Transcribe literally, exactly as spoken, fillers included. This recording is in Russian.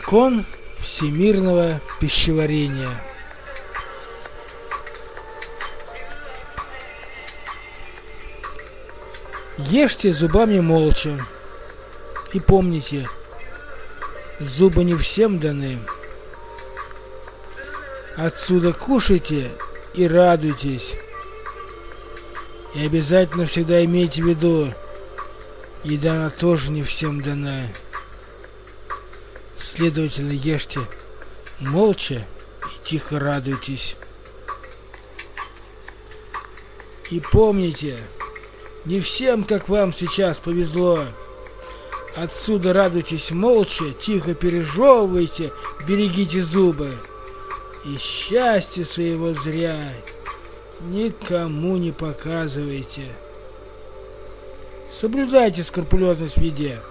Закон всемирного пищеварения. Ешьте зубами молча. И помните, зубы не всем даны. Отсюда кушайте и радуйтесь. И обязательно всегда имейте в виду, еда она тоже не всем дана. Следовательно, ешьте молча и тихо радуйтесь. И помните, не всем, как вам сейчас, повезло. Отсюда радуйтесь молча, тихо пережевывайте, берегите зубы. И счастье своего зря никому не показывайте. Соблюдайте скрупулезность в еде.